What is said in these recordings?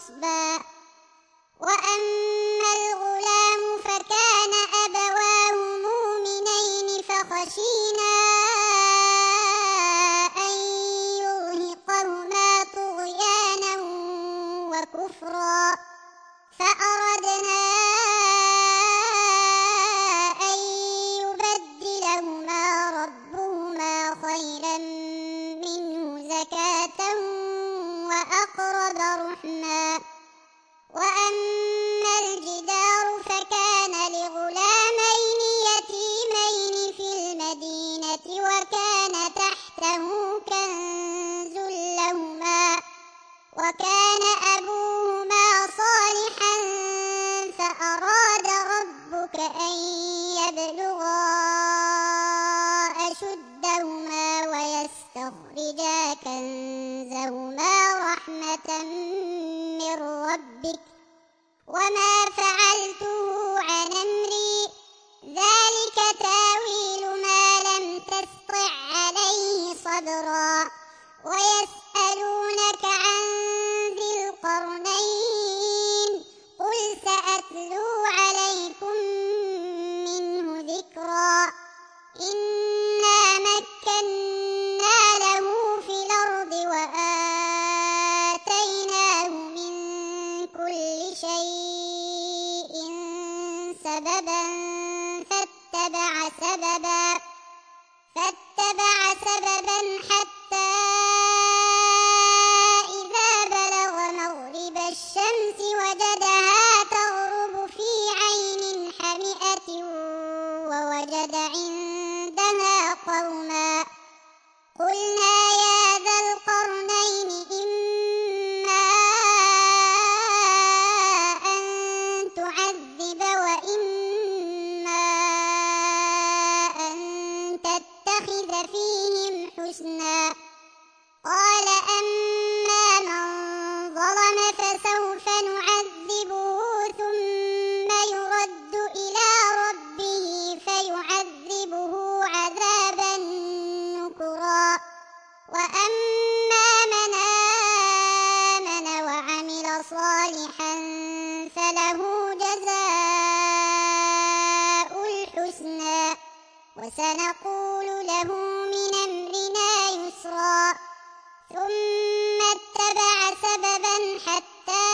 نصبا. وأما الغلام فكان أبواه مؤمنين فخشينا أن يرهقهما طغيانا وكفرا، فأردنا أن يبدلهما ربهما خيرا منه زكاة وأقرب رحما. وأما الجدار فكان لغلامين يتيمين في المدينة وكان تحته كنز لهما وكان أبوهما صالحا فأراد ربك أن يبلغا أشدهما ويستخرجا كنزهما رحمة من ربك وما فعلته عن أمري ذلك تاويل ما لم تسطع عليه صبرا. ويسألونك عن ذي القرنين قل سأتلو عليكم منه ذكرا. إنا مكنا له في الأرض وآتيناه من كل شيء سببا فاتبع سببا حتى إذا بلغ مغرب الشمس وجدها تغرب في عين حمئة ووجد عندها قوما. قلنا يا ذا القرنين إما أن تعذب وإما أن تتخذ فيهم حسنا. قال أما من ظلم فسوف نعذبه ثم يرد إلى ربه فيعذبه عذابا نكرا. وأما من آمن وعمل صالحا فله جزاء الحسنى وسنقول له من أمرنا يسرا. ثم اتبع سببا حتى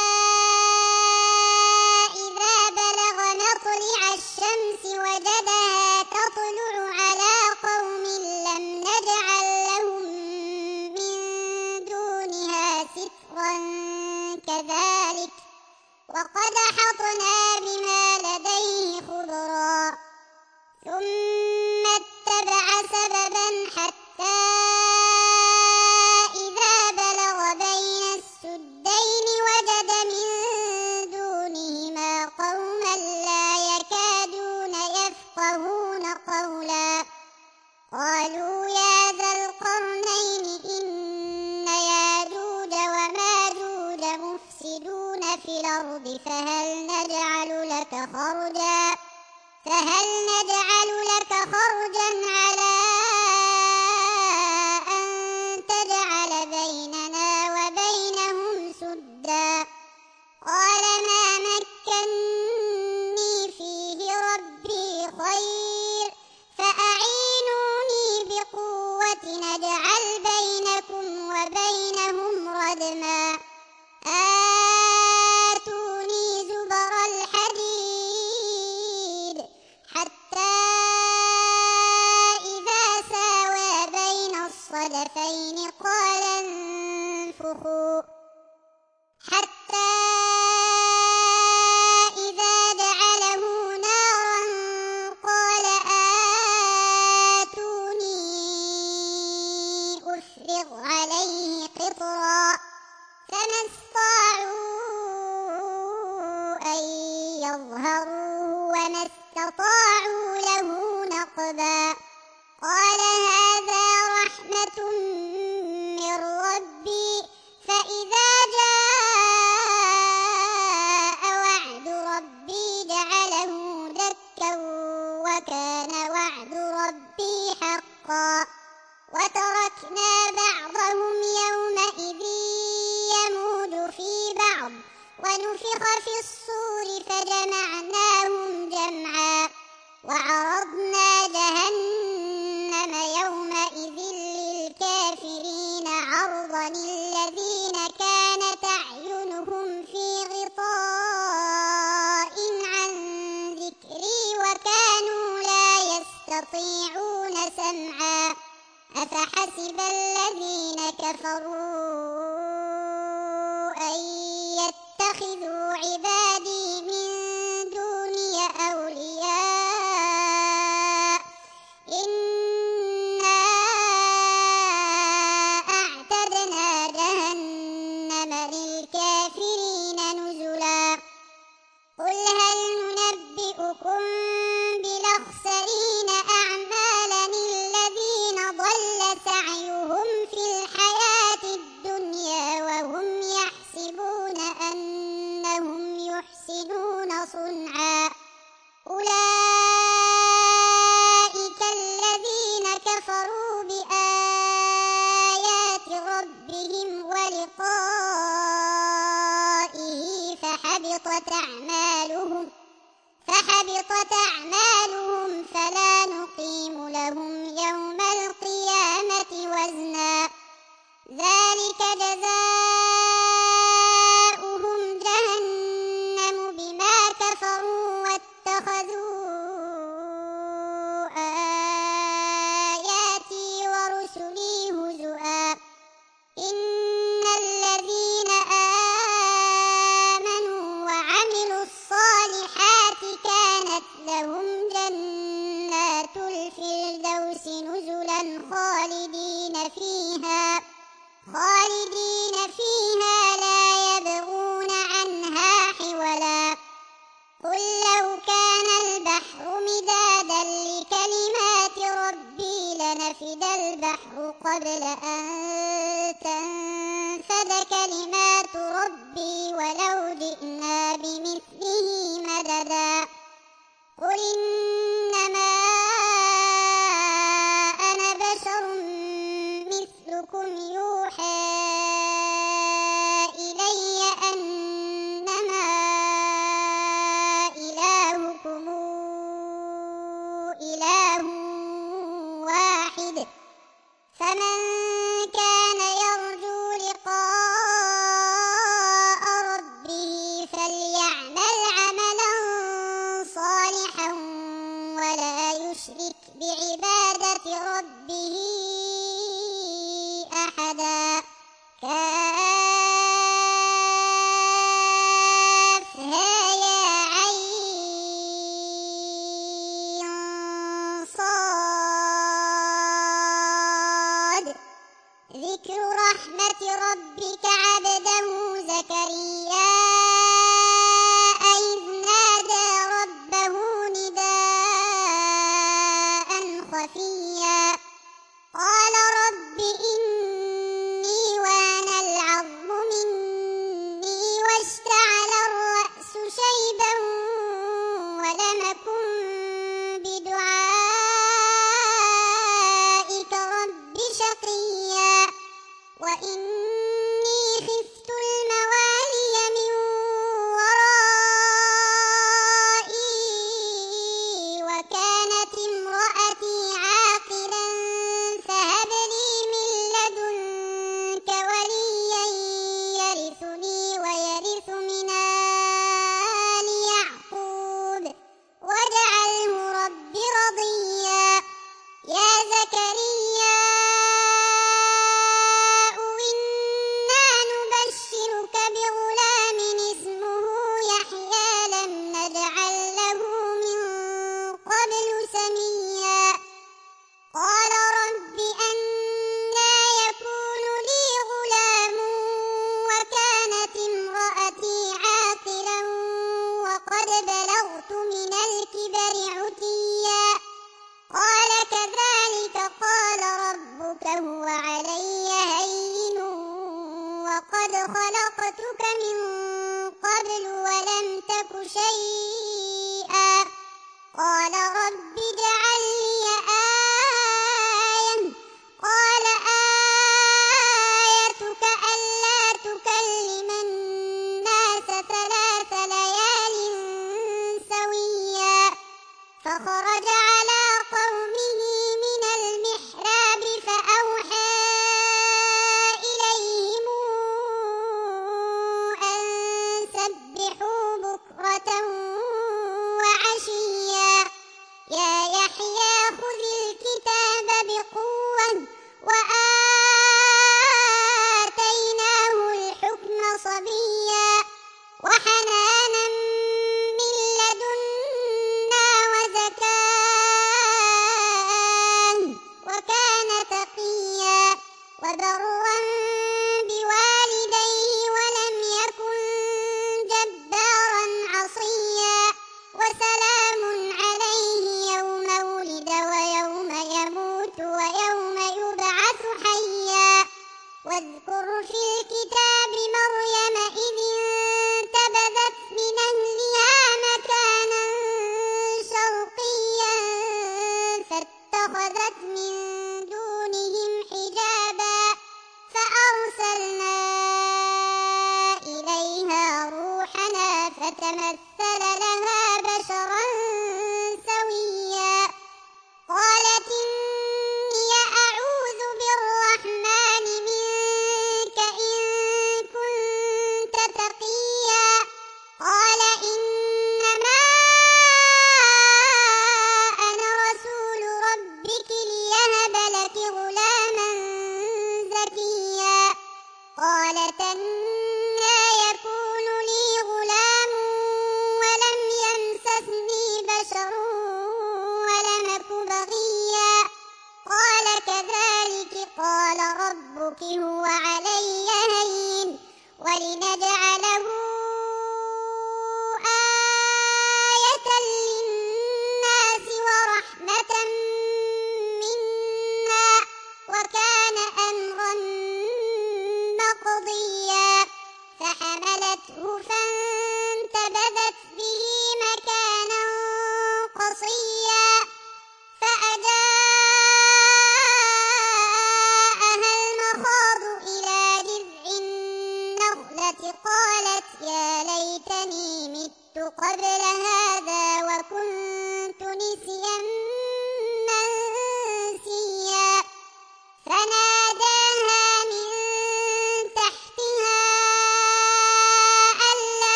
إذا بلغ مطلع الشمس وجدها تطلع على قوم لم نجعل لهم من دونها سترا كذلك وقد أحطنا بما لديه خبرا. ثم اتبع سببا حتى إذا بلغ بين السدين وجد من دونهما قوما لا يكادون يفقهون قولا. قالوا يا ذا القرنين إن ياجوج وماجوج مفسدون في الأرض فهل نجعل لك خرجا على أن تجعل بيننا وبينهم سدا. قال ما مكني فيه ربي خير فأعينوني بقوة نجعل بينكم وبينهم ردما. آتوني زبر الحديد حتى إذا ساوى بين الصدفين قال انفخوا حتى إذا جعله نارا قال آتوني أفرغ عليه قطرا. فما استطاعوا أن يظهروه وما استطاعوا له نقبا. قال هذا رحمة من ربي فإن ونفخ في الصور فجمعناهم جمعا وعرضنا جهنم يومئذ للكافرين عرضا الذين كانت أعينهم في غطاء عن ذكري وكانوا لا يستطيعون سمعا أفحسب الذين كفروا أن يتخذوا عبادي من دوني أولياء إنا أعتدنا جهنم للكافرين نزلا قل هل ننبئكم بالأخسرين أعمالا الذين ضل سعيهم في الحياة الدنيا وهم يحسبون أنهم يحسنون صنعا أولئك الذين كفروا بآيات ربهم ولقائه فحبطت أعمالهم فلا نقيم لهم يوم القيامة وزنا ذلك جزاؤهم جهنم بما كفروا واتخذوا آياتي ورسلي هزؤا إن الذين آمنوا وعملوا الصالحات كانت لهم جنات الفردوس نزلا خالدين فيها لا يبغون عنها حولا قل لو كان البحر مدادا لكلمات ربي لنفد البحر قبل أن تنفد كلمات ربي ولو جئنا بمثله مددا قل إنما أنا بشر مثلكم يوحى إلي أنما إلهكم إله واحد فمن كان يرجو لقاء ربه فليعمل عملا صالحا ولا يشرك بعبادة ربه أحدا كافها يا عين صاد ذكر رحمة ربك عبده زكريا إذ نادى ربه نداء خفيا قال رب إني وهن العظم مني واشتعل الرأس شيبا ولم أكن بدعائك رب شقيا وإني خفت الموالي من ورائي وكانت امرأتي عاقرا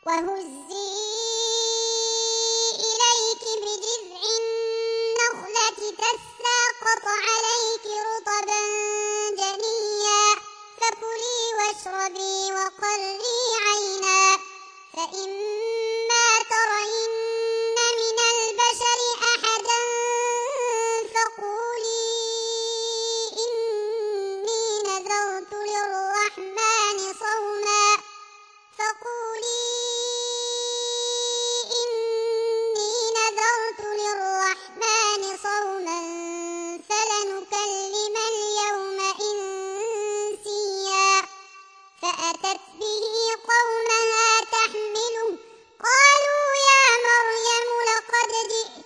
وهزي إليك بجذع النخلة تساقط عليك رطبا جنيا فكلي واشربي وقري عينا فإما ترين من البشر أحدا فقولي إني نذرت للرحمن صوما فلنكلم اليوم إنسيا فأتت به قومها تحمله قالوا يا مريم لقد جئت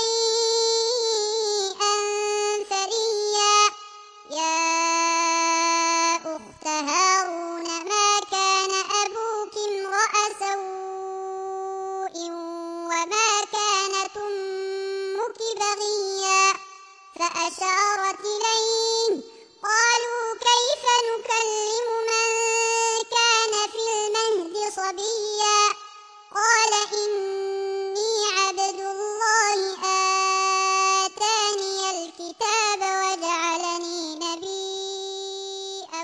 شيئا فريا يا أخت هارون ما كان أبوك امرأ سوء وما كانت أمك بغيا فأشارت إليه قالوا كيف نكلم من كان في المهد صبيا قال إني عبد الله آتاني الكتاب وجعلني نبيا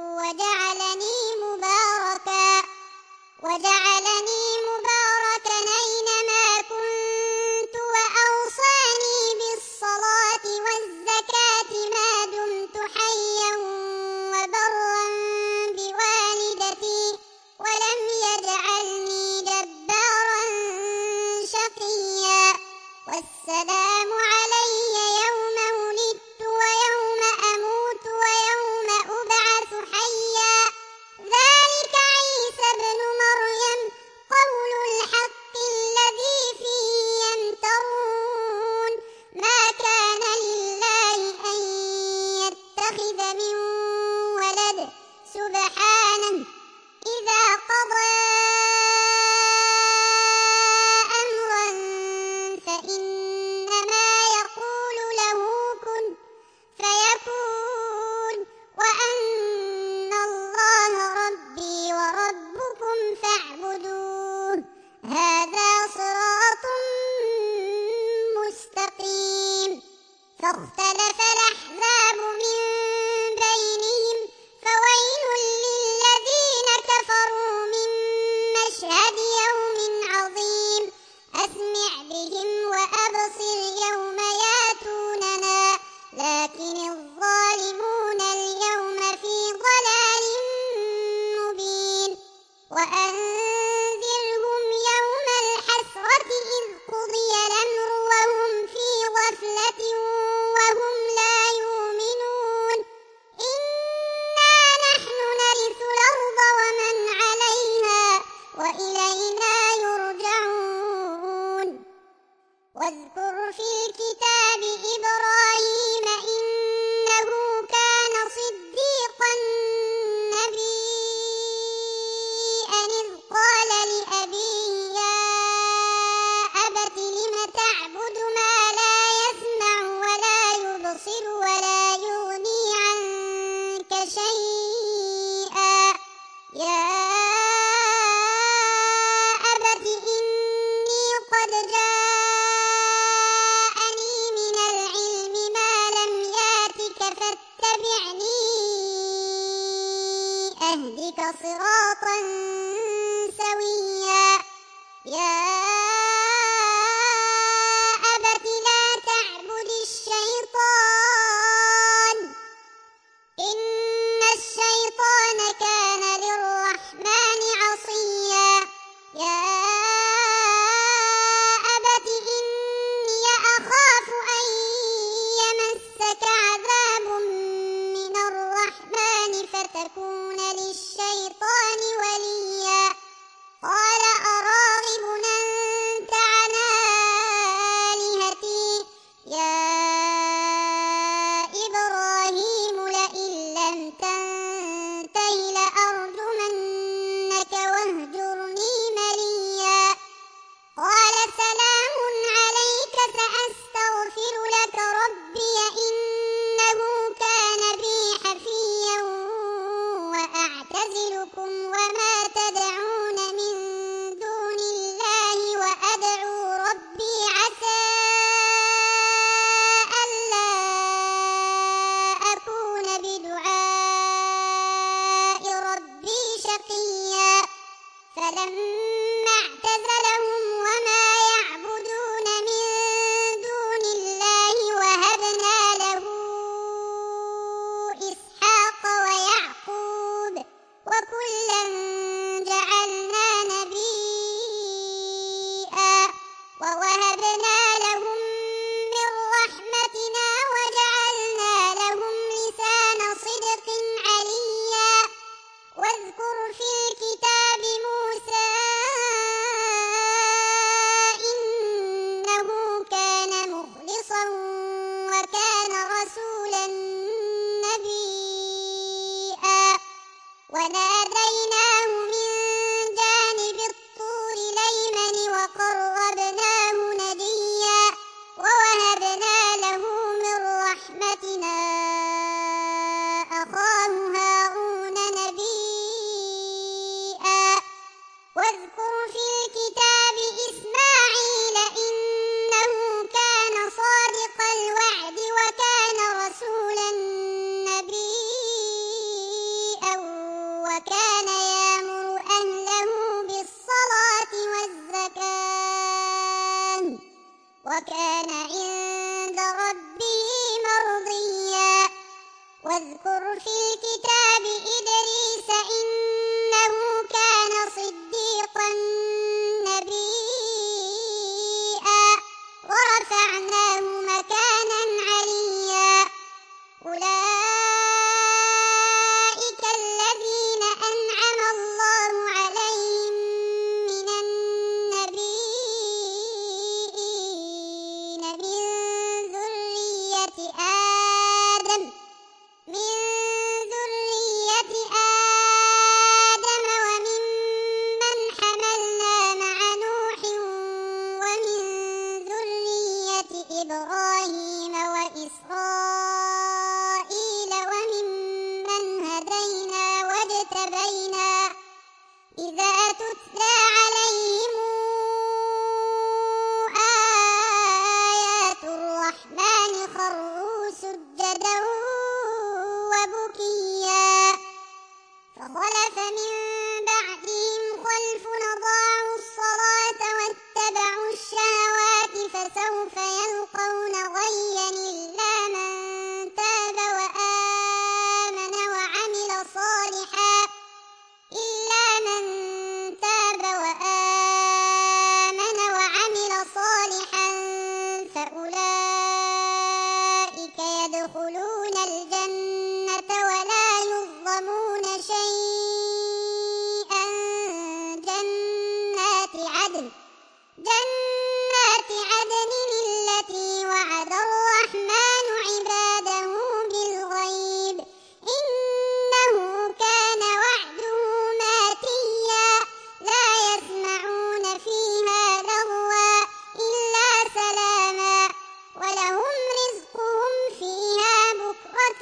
وجعلني مباركا أينما كنت وأوصاني بالصلاة والزكاة ما دمت حيا وبرا بوالدتي ولم يجعلني جبارا شقيا والسلام علي يوم ولدت ويوم أموت ويوم أبعث حيا ذلك عيسى ابن مريم قول الحق الذي فيه يمترون ما كان لله أن يتخذ من ولد سبحانه إذا قضى أمرا فإنما يقول له كن فيكون وأن الله ربي وربكم فاعبدوه هذا صراط مستقيم فاختلف الأحزاب من بينهم فويل للذين كفروا من مشهد يوم عظيم أسمع بهم وأبصر يوم ياتوننا لكن الظالمون اليوم في ضلال مبين وأنذرهم يوم الحسرة إذ قضي الأمر وهم في غفلة وهم لا يؤمنون إنا نحن نرث الأرض ومن عليها وإلينا يرجعون واذكر في الكتاب إبراهيم إنه كان صديقا نبيا إذ قال لأبيه يا أبت لم تعبد ما لا يسمع ولا يبصر ولا يغني عنك شيئا يا أبت إني قد جاءني ثم اعتزلهم وما يعبدون من دون الله وهبنا له إسحاق ويعقوب وكلا جعلنا نبيا ووهبنا لهم من رحمتنا وجعلنا لهم لسان صدق عليا واذكر في الكتاب موسى إنه كان مخلصا وكان رسولا نبيا وناديناه من جانب الطور الأيمن وقربناه نجيا ووهبنا له من رحمتنا أخاه هارون نبيا واذكر في الكتاب إسماعيل إنه كان صادق الوعد وكان رسولا نبيا وكان يأمر أهله بالصلاة والزكاة وكان عند ربه مرضيا واذكر في الكتاب إدريس إنه كان صديقا نبيا ورفعناه مكانا عليا أولئك الذين أنعم الله عليهم من النبيين من ذرية آدم وممن حملنا مع نوح ومن ذرية إبراهيم وإسرائيل وممن هدينا واجتبينا إذا تتلى عليهم آيات الرحمن خروا سجدا وبكيا فخلف من بعدهم خلف أضاعوا الصلاة واتبعوا الشهوات فسوف يلقون غيا إلا من تاب وآمن صالحا فأولئك يدخلون الجنة ولا يظلمون شيئا جنات عدن التي وعد الرحمن عباده بالغيب إنه كان وعده ماتيا لا يسمعون فيها لغوا إلا سلاما ولهم رزقهم فيها بكرة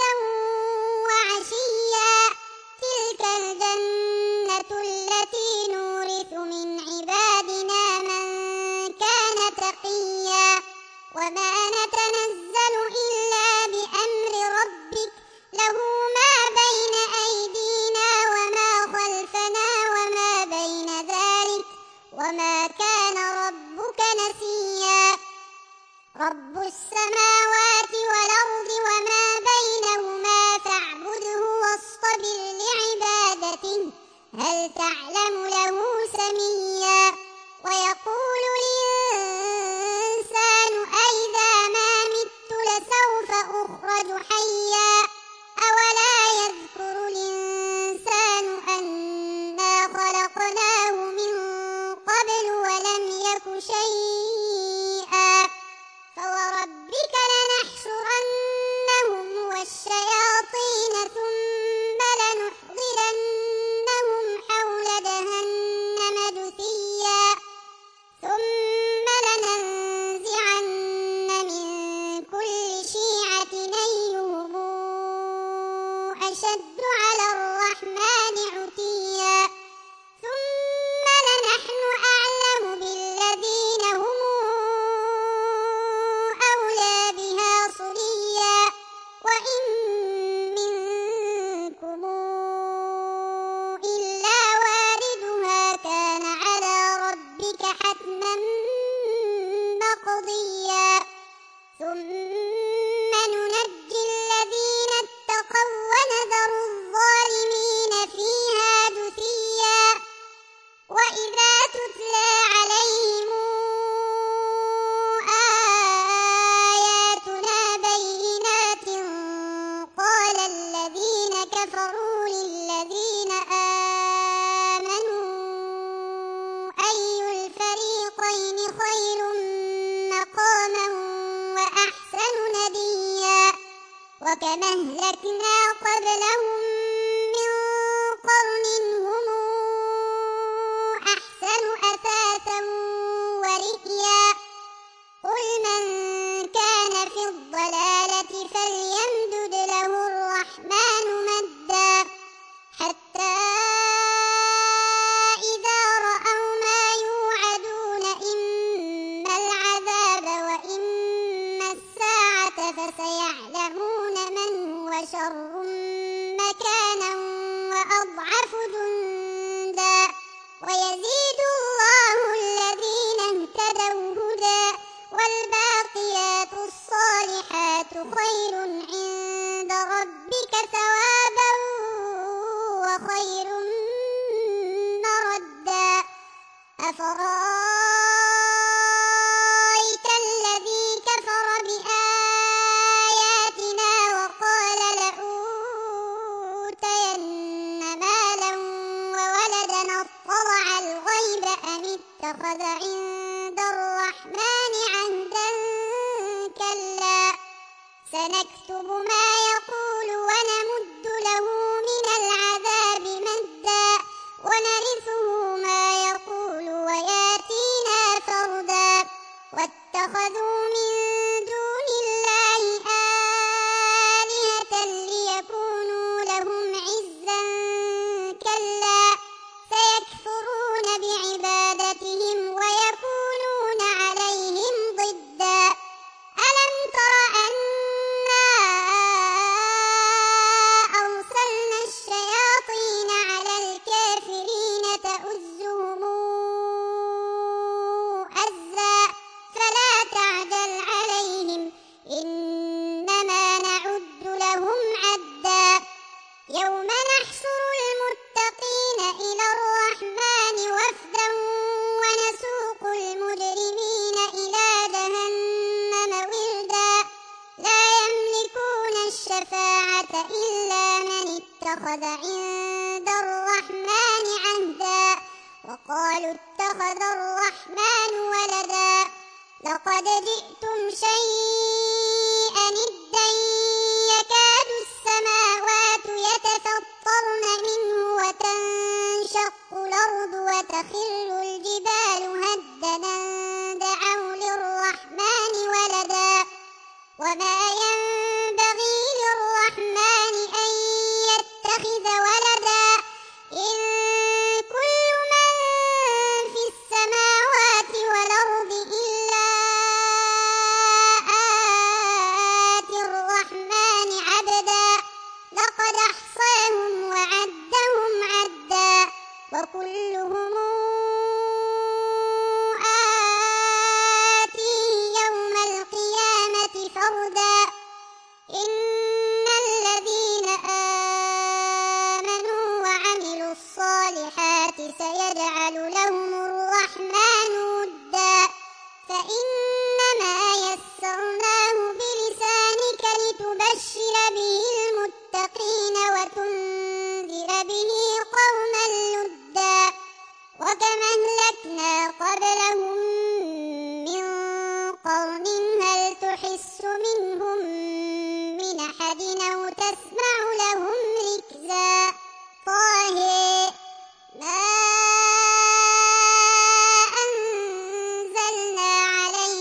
وعشيا تلك الجنة التي نورث من عبادنا من حتما مقضيا ثم ننجي الذين اتقوا ونذر الظالمين فيها جثيا وإذا تتلى عليهم آياتنا بينات قال الذين كفروا للذين آمنوا أي الفريقين خير مقاما وأحسن نديا وكما أهلكنا قبلهم من قرن هم أحسن أثاثا ورئيا قل من كان في الضلالة فليمدد له الرحمن مدا حتى إذا رأوا ما يوعدون إما العذاب وإما الساعة فسيعلمون من هو شر مكانا وأضعف جندا ويزيد الله الذين اهتدوا هدى والباقيات الصالحات خير عند ربك ثوابا وخير مردا أفرأيت الذي كفر بآياتنا وقال لأوتين مالا وولدا اطلع الغيب أم اتخذ عند الرحمن عهدا كلا سنكتب ما يقول ونمد له من العذاب مدا ونرثه ما يقول وياتينا فردا واتخذوا من دون الله آلهة ليكونوا لهم عزا كلا سيكفرون بعبادتهم ويكونون عليهم ضدا ألم تر أنا أرسلنا الشياطين على الكافرين تؤزهم أزا فلا تعجل عليهم إنما نعد لهم عدا يوم نحشر المتقين إلى الرحمن وفدا ونسوق المجرمين إلى جهنم وردا لا يملكون الشفاعة إلا من اتخذ عند الرحمن عهدا وقالوا اتخذ الرحمن ولدا لقد جئتم شيئا إدا يكاد السماوات يتفطرن منه وتنشق الأرض وتخر الجبال هدا دعوا للرحمن ولدا وما ينبغي للرحمن أن يتخذ ولدا إن كل من في السماوات والأرض إلا آتي الرحمن عبدا لقد أحصاهم وعدهم عدا وكلهم آتيه يوم القيامة فردا إن الذين آمنوا وعملوا الصالحات سيجعل لهم الرحمن ودا فإنما يسرناه بلسانك لتبشر به المتقين وتنذر به قوما لدا وكما أهلكنا قبلهم من قرن هل تحس منهم من أحد أو تسمع لهم ركزا طه ما أنزلنا عليك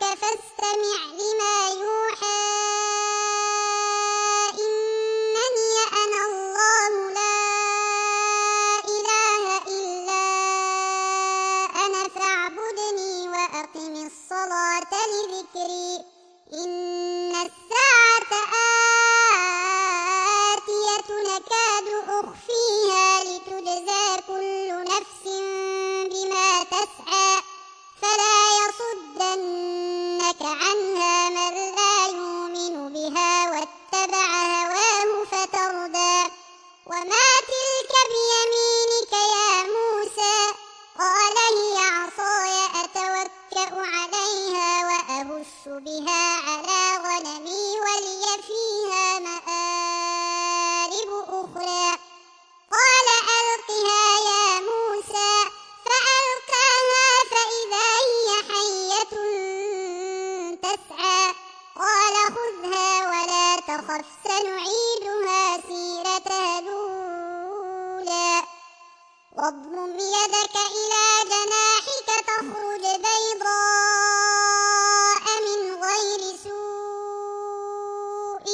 فاستمع لما يوحى إنني أنا الله لا إله إلا أنا فاعبدني وأقم الصلاة لذكري إن الساعة آتية نكاد أخفيها لتجزى كل نفس بما تسعى فلا يصدنك عنها من لا يؤمن بها واتبع هواه فتردى وما تلك بيمينك يا موسى قال هي عصاي أتوكأ عليها وأهش بها على غنمي ولي فيها مآرب أخرى قال ألقها يا موسى فألقاها فإذا هي حية تسعى قال خذها ولا تخف سنعيدها سيرتها الأولى واضمم يدك إلى جناحك تخرج بيضاء من غير سوء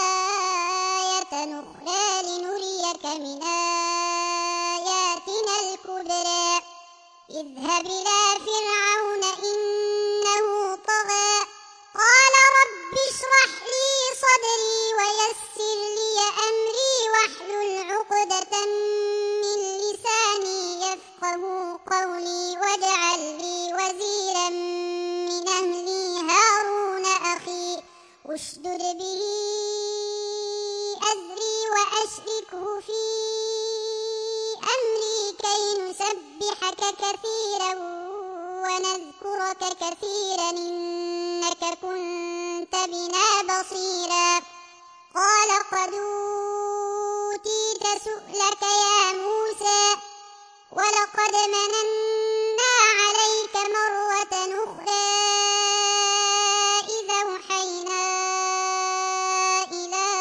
آية أخرى لنريك من آياتنا الكبرى اذهب إلى فرعون إنه طغى قال رب اشرح لي صدري ويسر لي أمري واحلل عقدة من لساني يفقه قولي واجعل لي وزيرا من أهلي هارون أخي اشدد به أزري وأشركه في أمري كي نسبحك كثيرا ونذكرك كثيرا إنك كنت بنا بصيرا قال قد أوتيت سؤلك يا موسى ولقد مننا عليك مرة أخرى إذا أوحينا إلى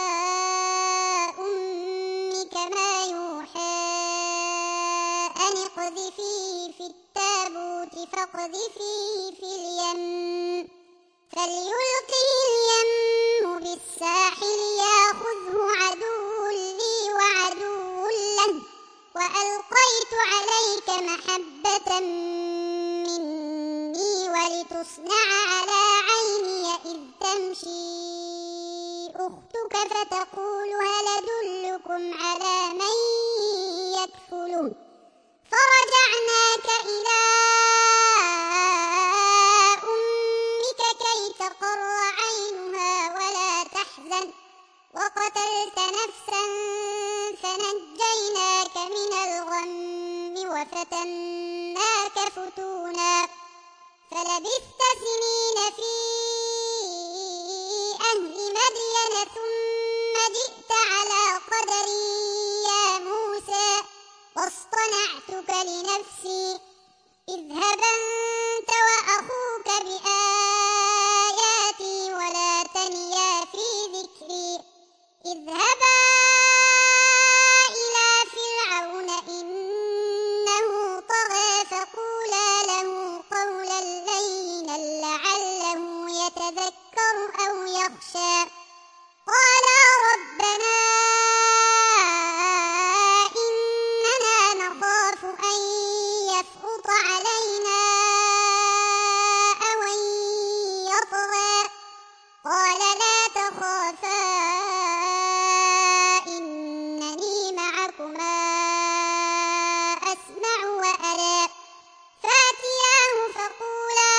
أمك ما يوحى أن اقذفيه في التابوت فاقذفيه في اليم فليلقه اليم بالساحل ياخذه عدو لي وعدو له وألقيت عليك محبة مني ولتصنع على عيني إذ تمشي أختك فتقول هل أدلكم على من يكفله فرجعناك إلى أمك كي تقر عينها ولا تحزن وقتلت نفسا فنجيناك من الغم وفتناك فتونا فلبثت سنين في أهل مدين ثم جئت على قدري يا موسى واصطنعتك لنفسي اذهب أنت وأخوك بآياتي ولا تنيا في ذكري اذهبا إلى فرعون إنه طغى فقولا له قولا لينا لعله يتذكر أو يخشى قالا ربنا إننا نخاف أن يفرط علينا أو أن يطغى قال لا تخافا إنني معكما أسمع وأرى فأتياه فقولا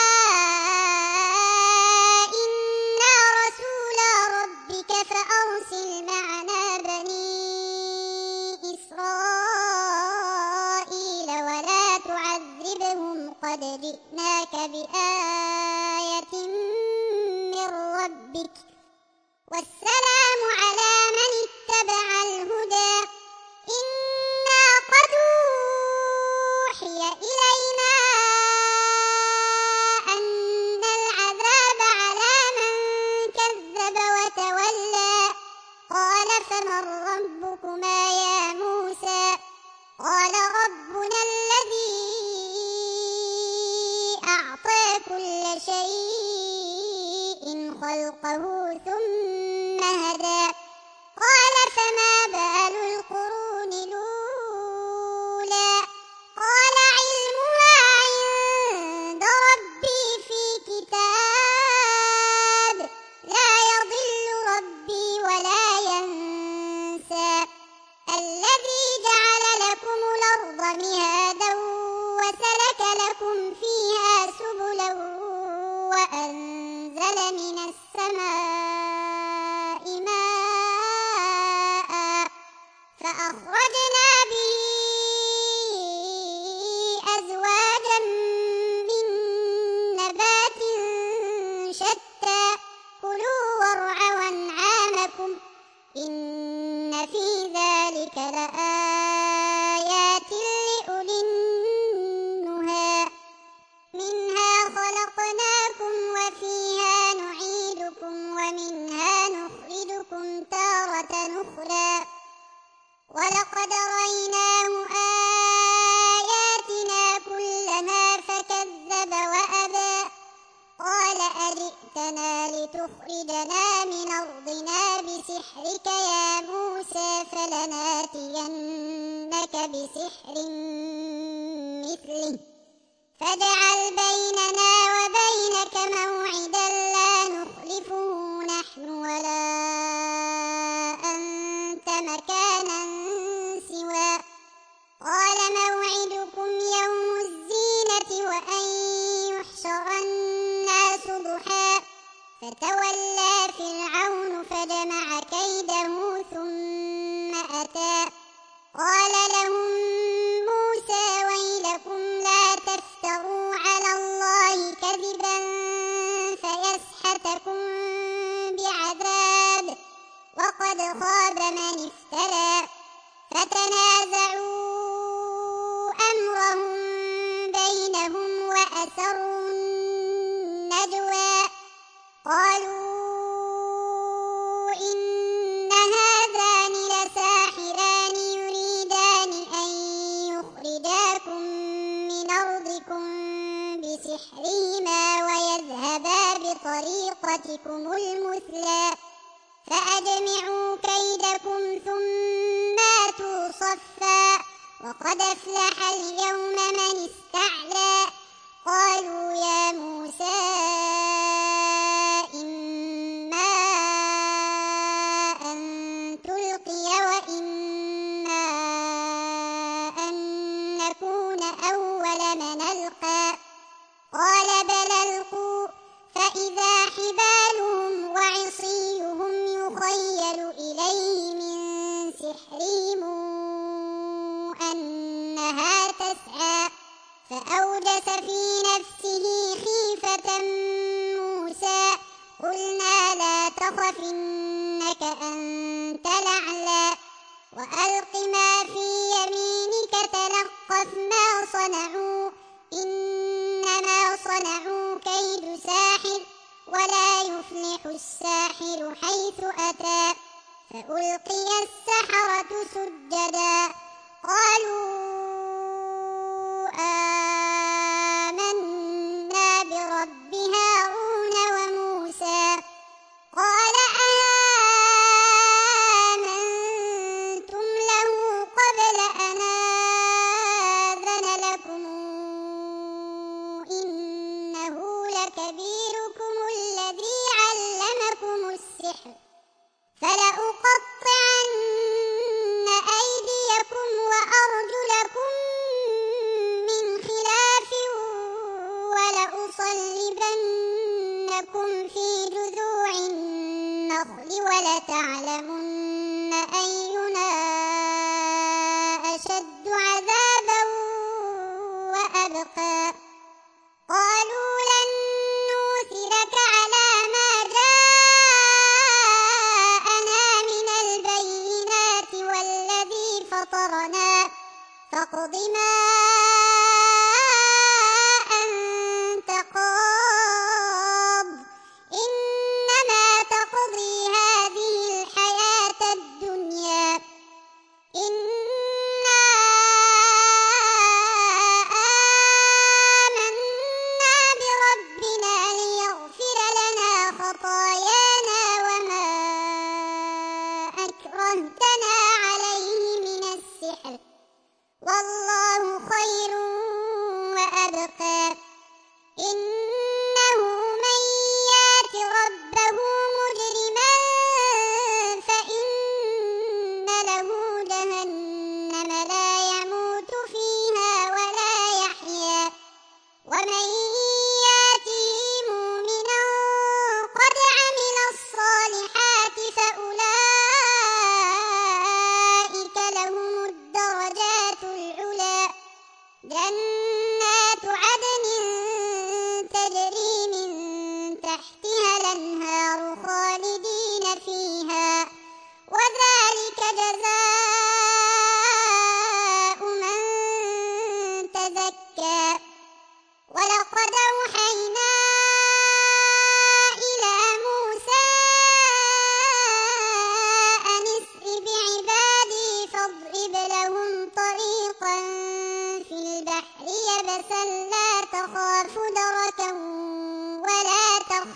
إنا رسولا ربك فأرسل معنا بني إسرائيل ولا تعذبهم قد جئناك بآية من ربك والسلام على من اتبع الهدى إنا قد أوحي إلينا أن العذاب على من كذب وتولى قال فمن ربكما يا موسى قال ربنا الذي أعطى كل شيء خلقه ثم هدى قال فما بال القرون الأولى قال علمها عند ربي في كتاب لا يضل ربي ولا ينسى الذي جعل لكم الأرض مهادا وسلك لكم فيها سبلا وأنزل من السماء ماء فأخرجنا به أزواجا من نبات شتى كلوا وارعوا أنعامكم إن في ذلك لآيات لأولي النهى منها خلقناكم وفيها نعيدكم ومنها نخرجكم تارة أخرى ولقد رأيناه آياتنا كلها فكذب وأبى قال أجئتنا لتخرجنا من أرضنا بسحرك يا موسى فلناتينك بسحر مثله فاجعل بيننا وبينك موعدا لا نخلفه نحن ولا أنت مكانا سوى قال موعدكم يوم الزينة وأن يحشر الناس ضحى فتولى فرعون فجمع كيده ثم أتى قال لهم موسى ويلكم لا تفتروا على الله كذبا فيسحتكم بعذاب وقد خاب من افترى فتنازعوا أمرهم بينهم وأسروا النجوى قالوا إن هذان لساحران يريدان أن يخرجاكم من أرضكم بسحرهما ويذهبا بطريقتكم المثلى فأجمعوا كيدكم ثم آتوا صفا وقد أفلح اليوم من استعلى قالوا يا موسى إما أن تلقي وإما أن نكون أول من ألقى قال بل ألقوا فإذا حبالهم وعصيهم يخيل إليه من سحرهم أنها تسعى فأوجس في نفسه خيفة موسى قلنا لا تخف إنك أنت الأعلى وألق ما في يمينك تلقف ما صنعوا إنما صنعوا كيد ساحر ولا يفلح الساحر حيث أتى فألقي السحرة سجدا قالوا آمنا برب هارون وموسى قال آمنتم له قبل أن آذن لكم إنه لكبيركم الذي علمكم السحر فلأقطعن أيديكم وأرجلكم من خلاف ولأصلبنكم في جذوع النخل ولتعلمن أينا أشد عذابا وأبقى قالوا لن نؤثرك على ما جاءنا من البينات والذي فطرنا فاقض ما أنت قاض إنما تقضي هذه الحياة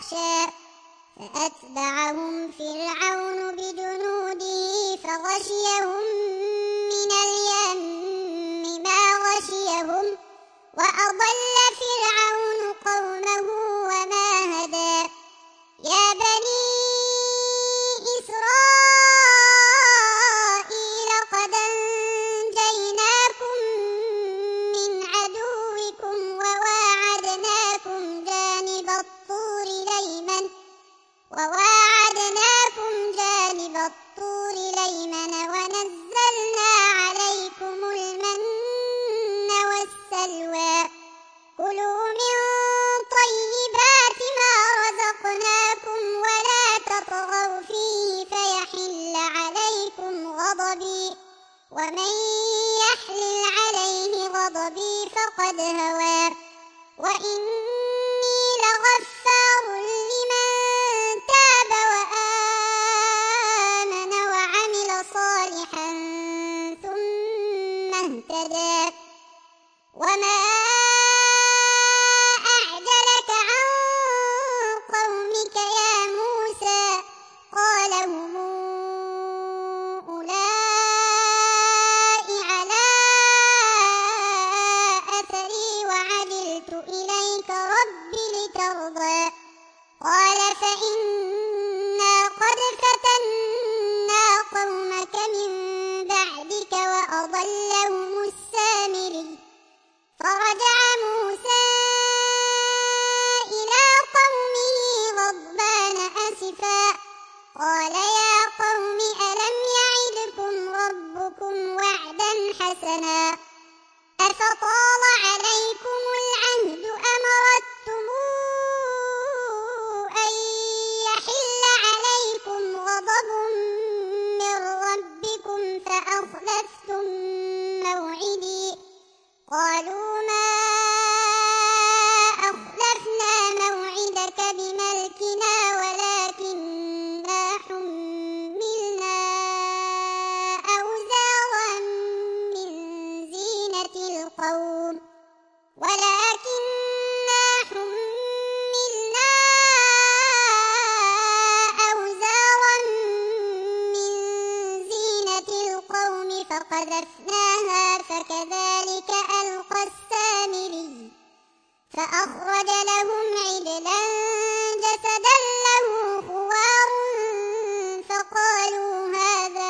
يخشى فأتبعهم فرعون بجنوده فغشيهم من اليم ما غشيهم وأضل فرعون قومه وما هدى يا بني إسرائيل قد أنجيناكم من عدوكم وواعدناكم جانب الطور الأيمن ونزلنا عليكم المن والسلوى كلوا من طيبات ما رزقناكم ولا تطغوا فيه فيحل عليكم غضبي ومن يحلل عليه غضبي فقد هوى وإني لغفار لمن تاب وآمن وعمل صالحا ثم اهتدى وما أعجلك عن قومك يا موسى قال هم أولئك على أثري وعجلت إليك رب لترضى قال فإنا قد فتنا قومك من بعدك وأضلهم السامري فرجع موسى إلى قومه غضبان أسفا قال يا قوم ألم يعدكم ربكم وعدا حسنا أفطال عليكم العهد أم أردتم أن يحل عليكم غضب من ربكم فأخلفتم موعدي قالوا ما أخلفنا موعدك بملكنا ولكننا حملنا أوزارا من زينة القوم فقذفناها فكذلك ألقى السامري فأخرج لهم عجلا جسدا له خوار فقالوا هذا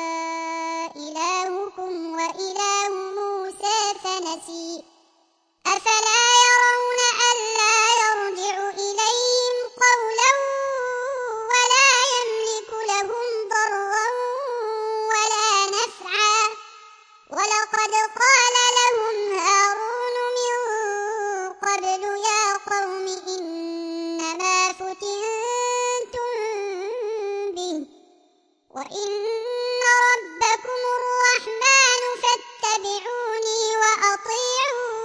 إلهكم وإله موسى فنسي أفلا يرون ألا يرجع إليهم قولا ولا يملك لهم ضرا ولا نفعا ولقد قال لهم هارون من قبل يا قوم إنما فتنتم به وإن ربكم الرحمن فاتبعوني وأطيعوا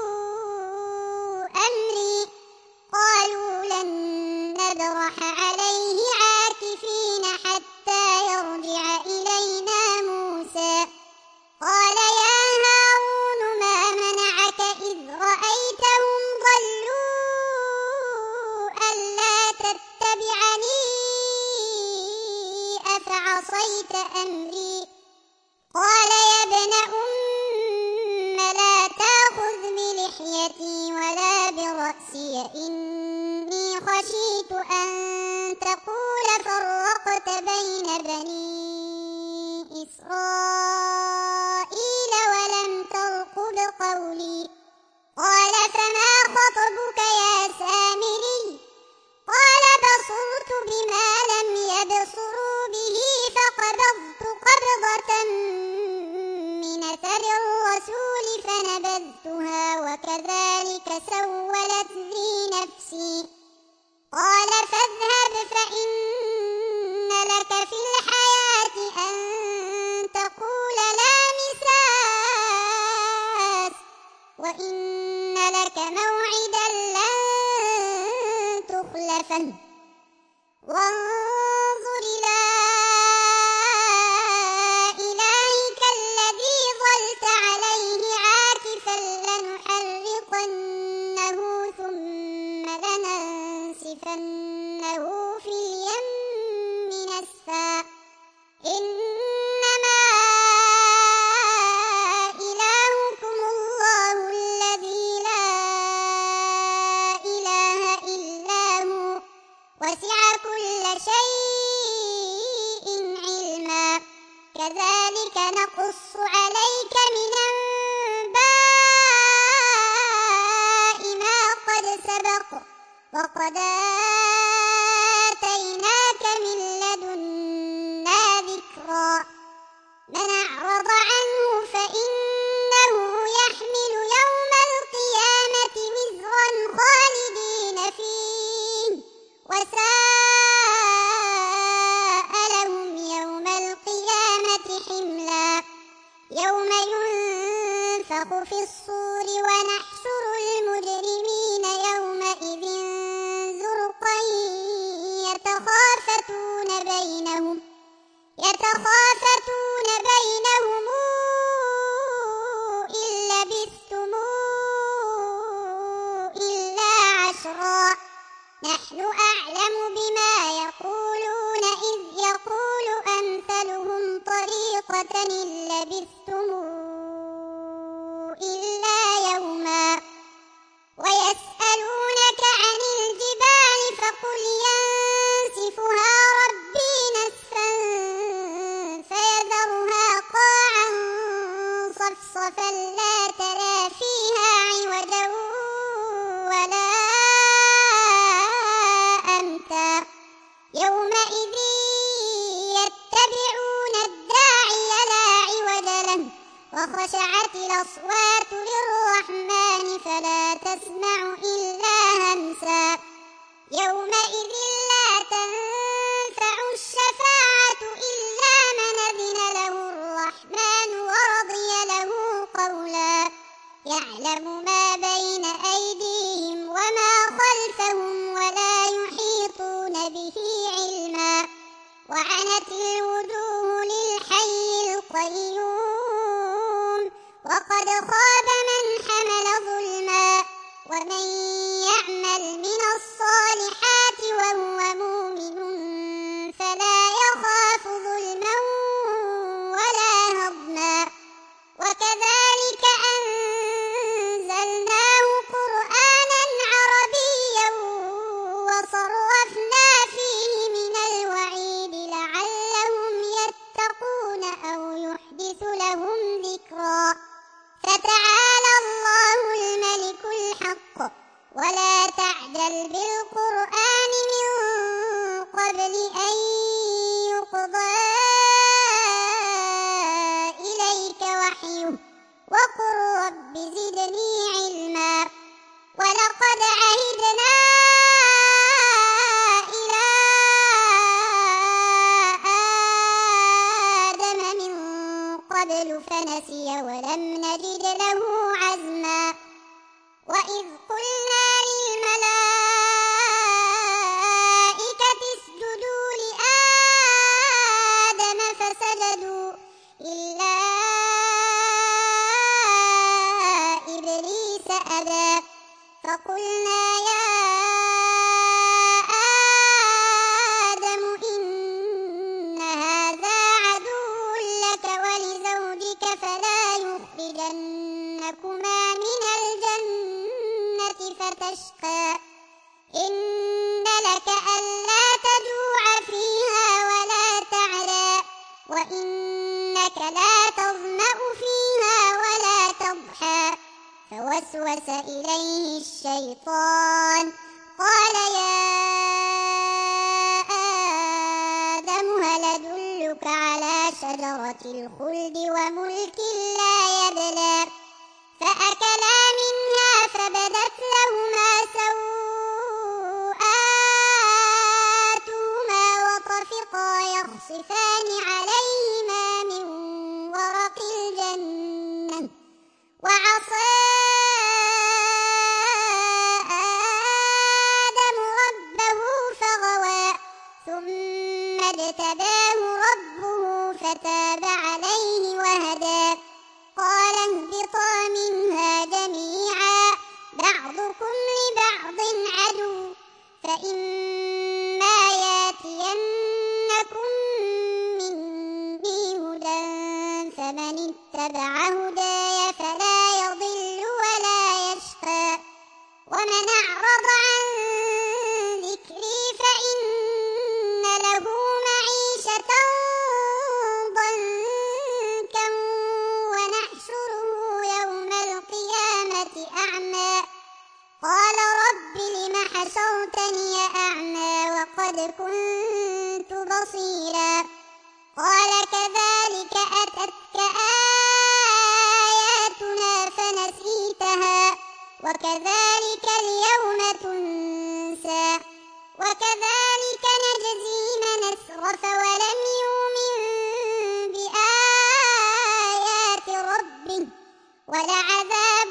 أمري قالوا لن نبرح عليه عاكفين حتى يرجع إلينا موسى قال يا هارون ما منعك إذ رأيتهم ضلوا ألا تتبعني أفعصيت أمري قال يا ابن أم لا تأخذ بلحيتي ولا برأسي إني خشيت أن تقول فرقت بين بني إسرائيل ولم ترقب قولي قال فما خطبك يا سامري قال بصرت بما لم يبصروا به فقبضت قبضة من أثر الرسول فنبذتها وكذلك سولت لي نفسي قال فاذهب فإن لك في الحياة أن تقول لا مساس وإن لك موعدا لن تخلفه وانظر إلى إلهك الذي ظلت عليه عاكفا لنحرقنه ثم لننسفنه لنسفنه في اليم نسفا إنما إلهكم الله الذي لا إله إلا هو وسع كل شيء علما كذلك نقص عليك من أنباء ما قد سبق وقد آتيناك من لدنا ذكرا من أعرض عنه فإنه يحمل يوم القيامة وزرا خالدين فيه وساء لهم يوم القيامة حملا يوم ينفخ في الصور ونحشر المجرمين يومئذ زرقا يتخافتون بينهم إن لبثتم إلا عشرا نحن أعلم بما يقولون إذ يقول أمثلهم طريقة إن لبثتم إلا يوما ويسألونك عن الجبال فقل ينسفها ربي نسفا فيذرها قاعا صفصفا لا ترى فيها عوجا ولا أمتا يومئذ يتبعون الداعي لا عوج له وخشعت الأصوات للرحمن فلا تسمع إلا همسا يومئذ لا تنفع الشفاعة إلا من أذن له الرحمن ورضي له قولا يعلم ما بين أيديهم وما خلفهم ولا يحيطون به علما وعنت الوجوه للحي القيوم وقد خاب من حمل ظلما ومن يعمل من الصالحات وهو مؤمن فلا يخاف ظلما ولا هضما وكذلك أنزلناه قرآنا عربيا وصرفنا فيه من الوعيد لعلهم يتقون أو يحدث لهم ذكرا فتعالى الله الملك الحق ولا تعجل بالقرآن من قبل أن يقضى إليك وحيه وقل رب زدني علما ولقد عهدنا إلى آدم من قبل فنسي ولم نجد له عزما وإذ قلنا للملائكة اسجدوا لآدم فسجدوا إلا إبليس أبى فقلنا يا آدم إن هذا عدو لك ولزوجك فلا يخرجنكما من الجنة فتشقى إن لك ألا تجوع فيها ولا تعرى وإنك لا تظمأ فيها ولا تضحى فوسوس إليه الشيطان قال يا آدم هل أدلك على شجرة الخلد وملك لا يبلى فأكلا منها فبدت لهما سوءاتهما وطفقا يخصفان عليهما من ورق الجنة وعصى آدم ربه فغوى ثم اجتباه ربه فتاب عليه وهدى قال اهبطا منها جميعا بعضكم لبعض عدو فإما قد كنت بصيرا قال كذلك أتتك آياتنا فنسيتها وكذلك اليوم تنسى وكذلك نجزي من أسرف ولم يؤمن بآيات ربه ولعذاب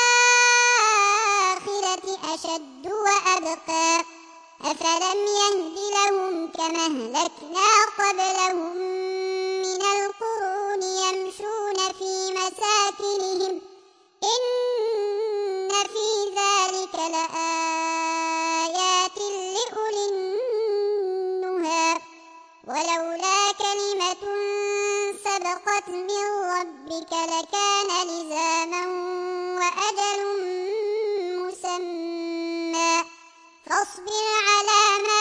الآخرة أشد وأبقى أفلم يهد لهم كما أهلكنا قبلهم من القرون يمشون في مساكنهم إن في ذلك لآيات لأولي النهى ولولا كلمة سبقت من ربك لكان لزاما وأجل مسمى فاصبر على ما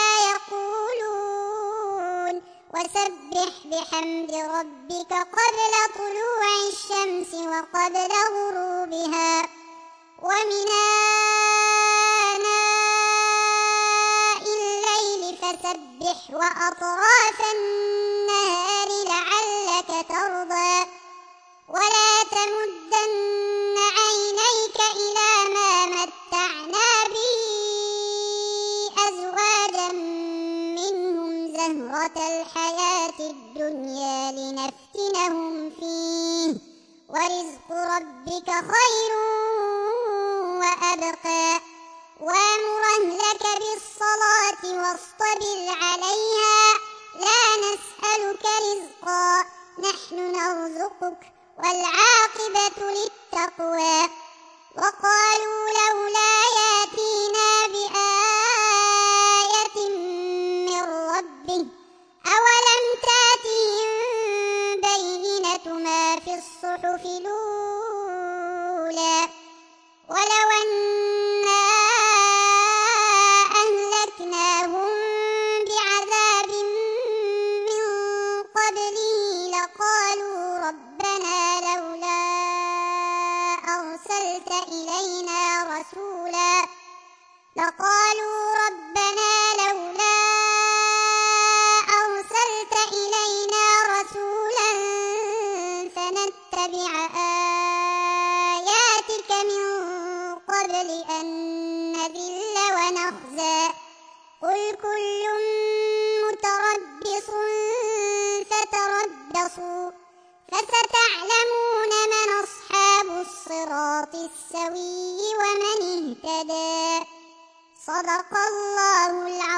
يقولون وسبح بحمد ربك قبل طلوع الشمس وقبل غروبها ومن آناء الليل فسبح وأطراف النهار لعلك ترضى ولا تمدن عينيك إلى ما متعنا به أزواجا منهم زهرة الحياة الدنيا لنفتنهم فيه ورزق ربك خير وأبقى وأمر أهلك بالصلاة واصطبر عليها لا نسألك رزقا نحن نرزقك والعاقبة للتقوى وقالوا لولا يأتينا بآية من ربه أولم تأتهم بينة ما في الصحف الأولى ولو أنا أهلكناهم بعذاب من قبله لقالوا ربنا لولا أرسلت إلينا رسولا فنتبع آياتك من قبل أن نذل ونخزى قل كل متربص فتربصوا فستعلمون من أصحاب الصراط السوي ومن اهتدى صدق الله العظيم.